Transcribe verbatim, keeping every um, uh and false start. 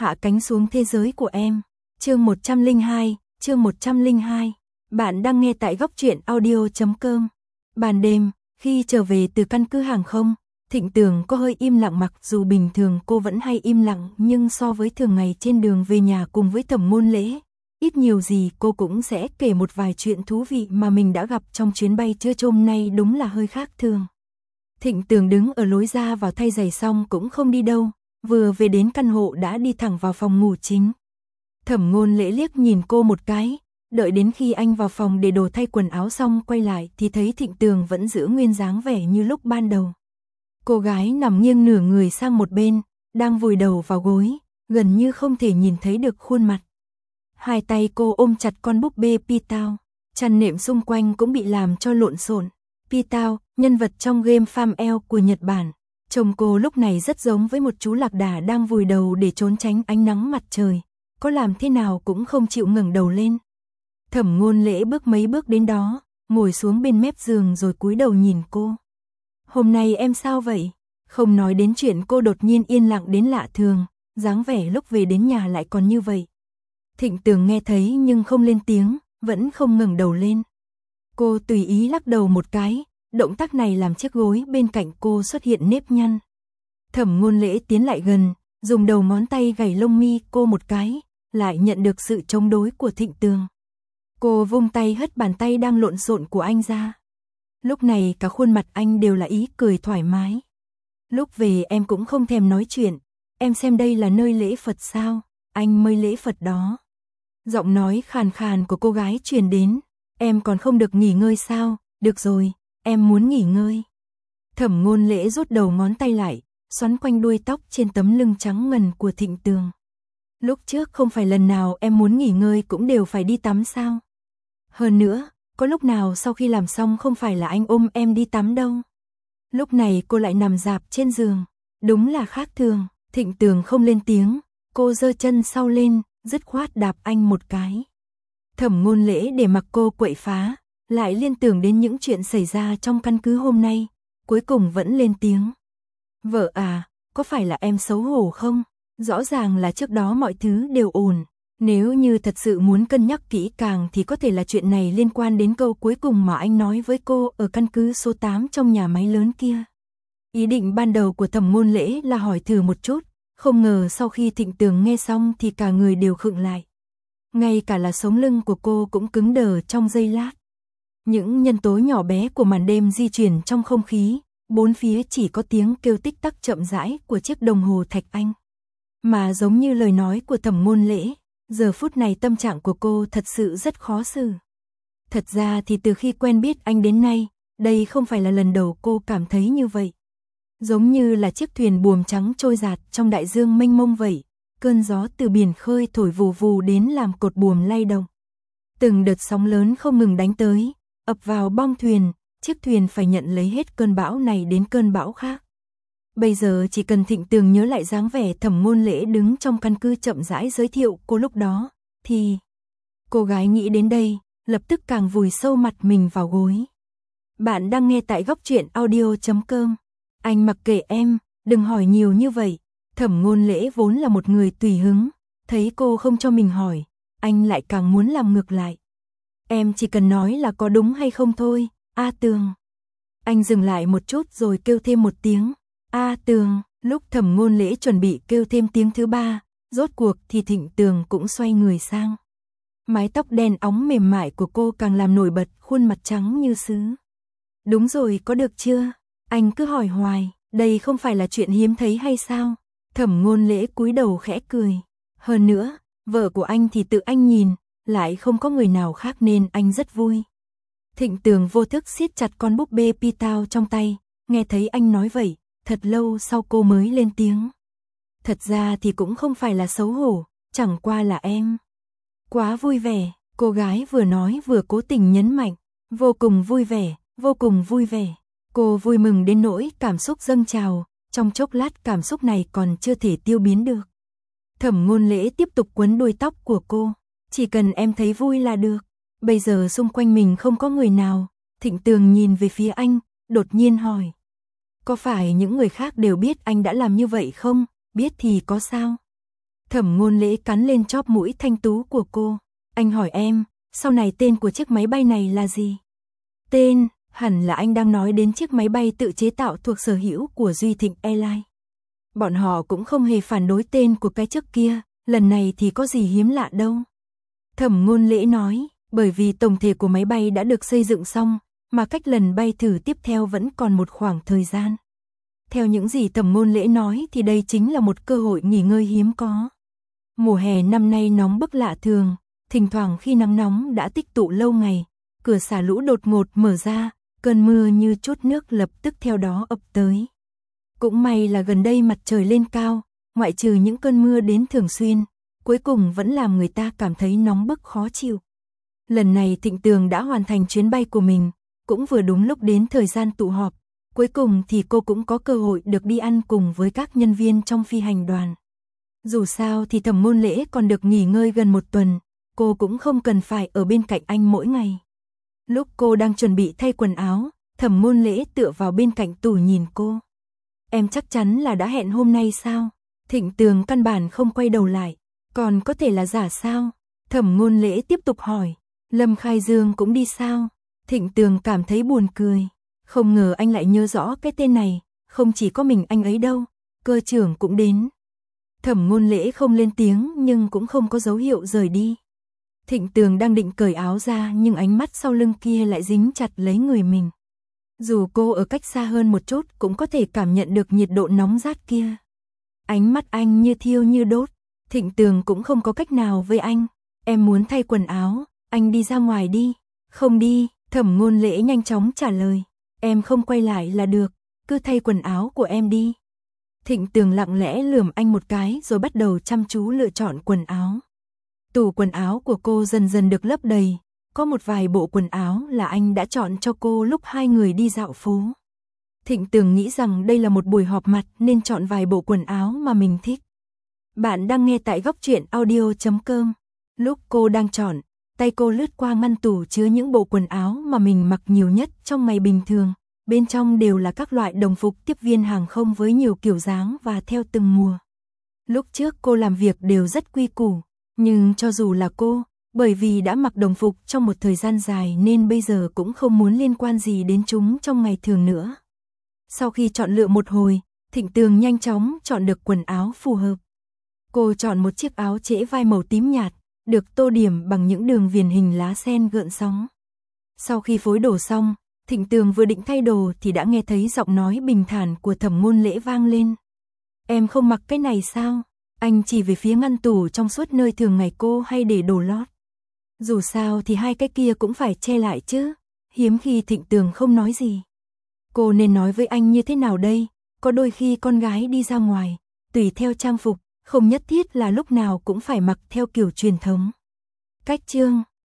hạ cánh xuống thế giới của em. Chương một trăm lẻ hai, chương một trăm lẻ hai. Bạn đang nghe tại góc truyện audio chấm com. Ban đêm, khi trở về từ căn cứ hàng không, Thịnh Tường có hơi im lặng, mặc dù bình thường cô vẫn hay im lặng, nhưng so với thường ngày trên đường về nhà cùng với Thẩm Ngôn Lễ, ít nhiều gì cô cũng sẽ kể một vài chuyện thú vị mà mình đã gặp trong chuyến bay trưa hôm nay, đúng là hơi khác thường. Thịnh Tường đứng ở lối ra vào thay giày xong cũng không đi đâu, vừa về đến căn hộ đã đi thẳng vào phòng ngủ chính. Thẩm Ngôn Lễ liếc nhìn cô một cái, đợi đến khi anh vào phòng để đồ thay quần áo xong quay lại thì thấy Thịnh Tường vẫn giữ nguyên dáng vẻ như lúc ban đầu. Cô gái nằm nghiêng nửa người sang một bên, đang vùi đầu vào gối, gần như không thể nhìn thấy được khuôn mặt. Hai tay cô ôm chặt con búp bê Pitao, chăn nệm xung quanh cũng bị làm cho lộn xộn. Pitao, nhân vật trong game Farm L của Nhật Bản, trông cô lúc này rất giống với một chú lạc đà đang vùi đầu để trốn tránh ánh nắng mặt trời, có làm thế nào cũng không chịu ngẩng đầu lên. Thẩm Ngôn Lễ bước mấy bước đến đó, ngồi xuống bên mép giường rồi cúi đầu nhìn cô. Hôm nay em sao vậy? Không nói đến chuyện cô đột nhiên yên lặng đến lạ thường, dáng vẻ lúc về đến nhà lại còn như vậy. Thịnh Tường nghe thấy nhưng không lên tiếng, vẫn không ngẩng đầu lên. Cô tùy ý lắc đầu một cái, động tác này làm chiếc gối bên cạnh cô xuất hiện nếp nhăn. Thẩm Ngôn Lễ tiến lại gần, dùng đầu ngón tay gảy lông mi cô một cái, lại nhận được sự chống đối của Thịnh Tường. Cô vung tay hất bàn tay đang lộn xộn của anh ra. Lúc này cả khuôn mặt anh đều là ý cười thoải mái. Lúc về em cũng không thèm nói chuyện, em xem đây là nơi lễ Phật sao, anh mới lễ Phật đó. Giọng nói khàn khàn của cô gái truyền đến, em còn không được nghỉ ngơi sao, được rồi, em muốn nghỉ ngơi. Thẩm Ngôn Lễ rút đầu ngón tay lại, xoắn quanh đuôi tóc trên tấm lưng trắng ngần của Thịnh Tường. Lúc trước không phải lần nào em muốn nghỉ ngơi cũng đều phải đi tắm sao? Hơn nữa, có lúc nào sau khi làm xong không phải là anh ôm em đi tắm đâu. Lúc này cô lại nằm rạp trên giường, đúng là khác thường. Thịnh Tường không lên tiếng, cô giơ chân sau lên, dứt khoát đạp anh một cái. Thẩm Ngôn Lễ để mặc cô quậy phá, lại liên tưởng đến những chuyện xảy ra trong căn cứ hôm nay, cuối cùng vẫn lên tiếng. Vợ à, có phải là em xấu hổ không? Rõ ràng là trước đó mọi thứ đều ổn. Nếu như thật sự muốn cân nhắc kỹ càng thì có thể là chuyện này liên quan đến câu cuối cùng mà anh nói với cô ở căn cứ số tám trong nhà máy lớn kia. Ý định ban đầu của Thẩm Ngôn Lễ là hỏi thử một chút, không ngờ sau khi Thịnh Tường nghe xong thì cả người đều khựng lại. Ngay cả là sống lưng của cô cũng cứng đờ trong giây lát. Những nhân tố nhỏ bé của màn đêm di chuyển trong không khí, bốn phía chỉ có tiếng kêu tích tắc chậm rãi của chiếc đồng hồ thạch anh. Mà giống như lời nói của Thẩm Ngôn Lễ, giờ phút này tâm trạng của cô thật sự rất khó xử. Thật ra thì từ khi quen biết anh đến nay, đây không phải là lần đầu cô cảm thấy như vậy. Giống như là chiếc thuyền buồm trắng trôi dạt trong đại dương mênh mông vậy, cơn gió từ biển khơi thổi vù vù đến làm cột buồm lay động. Từng đợt sóng lớn không ngừng đánh tới, ập vào bong thuyền, chiếc thuyền phải nhận lấy hết cơn bão này đến cơn bão khác. Bây giờ chỉ cần Thịnh Tường nhớ lại dáng vẻ Thẩm Ngôn Lễ đứng trong căn cứ chậm rãi giới thiệu cô lúc đó, thì... Cô gái nghĩ đến đây, lập tức càng vùi sâu mặt mình vào gối. Bạn đang nghe tại góc truyện audio chấm com. Anh mặc kệ em, đừng hỏi nhiều như vậy. Thẩm Ngôn Lễ vốn là một người tùy hứng, thấy cô không cho mình hỏi, anh lại càng muốn làm ngược lại. Em chỉ cần nói là có đúng hay không thôi, A Tường. Anh dừng lại một chút rồi kêu thêm một tiếng. A Tường, lúc Thẩm Ngôn Lễ chuẩn bị kêu thêm tiếng thứ ba, rốt cuộc thì Thịnh Tường cũng xoay người sang. Mái tóc đen óng mềm mại của cô càng làm nổi bật khuôn mặt trắng như sứ. Đúng rồi, có được chưa? Anh cứ hỏi hoài, đây không phải là chuyện hiếm thấy hay sao? Thẩm Ngôn Lễ cúi đầu khẽ cười. Hơn nữa, vợ của anh thì tự anh nhìn, lại không có người nào khác nên anh rất vui. Thịnh Tường vô thức siết chặt con búp bê Pitao trong tay, nghe thấy anh nói vậy. Thật lâu sau cô mới lên tiếng. Thật ra thì cũng không phải là xấu hổ, chẳng qua là em quá vui vẻ. Cô gái vừa nói vừa cố tình nhấn mạnh. Vô cùng vui vẻ, vô cùng vui vẻ. Cô vui mừng đến nỗi cảm xúc dâng trào, trong chốc lát cảm xúc này còn chưa thể tiêu biến được. Thẩm Ngôn Lễ tiếp tục quấn đuôi tóc của cô. Chỉ cần em thấy vui là được. Bây giờ xung quanh mình không có người nào. Thịnh Tường nhìn về phía anh, đột nhiên hỏi. Có phải những người khác đều biết anh đã làm như vậy không? Biết thì có sao? Thẩm Ngôn Lễ cắn lên chóp mũi thanh tú của cô. Anh hỏi em, sau này tên của chiếc máy bay này là gì? Tên, hẳn là anh đang nói đến chiếc máy bay tự chế tạo thuộc sở hữu của Duy Thịnh Airlines. Bọn họ cũng không hề phản đối tên của cái trước kia, lần này thì có gì hiếm lạ đâu. Thẩm Ngôn Lễ nói, bởi vì tổng thể của máy bay đã được xây dựng xong, mà cách lần bay thử tiếp theo vẫn còn một khoảng thời gian. Theo những gì Thẩm Ngôn Lễ nói thì đây chính là một cơ hội nghỉ ngơi hiếm có. Mùa hè năm nay nóng bức lạ thường, thỉnh thoảng khi nắng nóng đã tích tụ lâu ngày, cửa xả lũ đột ngột mở ra, cơn mưa như chút nước lập tức theo đó ập tới. Cũng may là gần đây mặt trời lên cao, ngoại trừ những cơn mưa đến thường xuyên, cuối cùng vẫn làm người ta cảm thấy nóng bức khó chịu. Lần này Thịnh Tường đã hoàn thành chuyến bay của mình, cũng vừa đúng lúc đến thời gian tụ họp, cuối cùng thì cô cũng có cơ hội được đi ăn cùng với các nhân viên trong phi hành đoàn. Dù sao thì Thẩm Ngôn Lễ còn được nghỉ ngơi gần một tuần, cô cũng không cần phải ở bên cạnh anh mỗi ngày. Lúc cô đang chuẩn bị thay quần áo, Thẩm Ngôn Lễ tựa vào bên cạnh tủ nhìn cô. Em chắc chắn là đã hẹn hôm nay sao? Thịnh Tường căn bản không quay đầu lại, còn có thể là giả sao? Thẩm Ngôn Lễ tiếp tục hỏi, Lâm Khai Dương cũng đi sao? Thịnh Tường cảm thấy buồn cười, không ngờ anh lại nhớ rõ cái tên này, không chỉ có mình anh ấy đâu, cơ trưởng cũng đến. Thẩm Ngôn Lễ không lên tiếng nhưng cũng không có dấu hiệu rời đi. Thịnh Tường đang định cởi áo ra nhưng ánh mắt sau lưng kia lại dính chặt lấy người mình. Dù cô ở cách xa hơn một chút cũng có thể cảm nhận được nhiệt độ nóng rát kia. Ánh mắt anh như thiêu như đốt, Thịnh Tường cũng không có cách nào với anh. Em muốn thay quần áo, anh đi ra ngoài đi. Không đi, Thẩm Ngôn Lễ nhanh chóng trả lời. Em không quay lại là được, cứ thay quần áo của em đi. Thịnh Tường lặng lẽ lườm anh một cái rồi bắt đầu chăm chú lựa chọn quần áo. Tủ quần áo của cô dần dần được lấp đầy, có một vài bộ quần áo là anh đã chọn cho cô lúc hai người đi dạo phố. Thịnh Tường nghĩ rằng đây là một buổi họp mặt nên chọn vài bộ quần áo mà mình thích. Bạn đang nghe tại góc truyện audio chấm com. Lúc cô đang chọn, tay cô lướt qua ngăn tủ chứa những bộ quần áo mà mình mặc nhiều nhất trong ngày bình thường. Bên trong đều là các loại đồng phục tiếp viên hàng không với nhiều kiểu dáng và theo từng mùa. Lúc trước cô làm việc đều rất quy củ, nhưng cho dù là cô, bởi vì đã mặc đồng phục trong một thời gian dài nên bây giờ cũng không muốn liên quan gì đến chúng trong ngày thường nữa. Sau khi chọn lựa một hồi, Thịnh Tường nhanh chóng chọn được quần áo phù hợp. Cô chọn một chiếc áo trễ vai màu tím nhạt, được tô điểm bằng những đường viền hình lá sen gợn sóng. Sau khi phối đồ xong, Thịnh Tường vừa định thay đồ thì đã nghe thấy giọng nói bình thản của Thẩm Ngôn Lễ vang lên. Em không mặc cái này sao? Anh chỉ về phía ngăn tủ trong suốt nơi thường ngày cô hay để đồ lót. Dù sao thì hai cái kia cũng phải che lại chứ. Hiếm khi Thịnh Tường không nói gì. Cô nên nói với anh như thế nào đây? Có đôi khi con gái đi ra ngoài, tùy theo trang phục, không nhất thiết là lúc nào cũng phải mặc theo kiểu truyền thống. Cách chương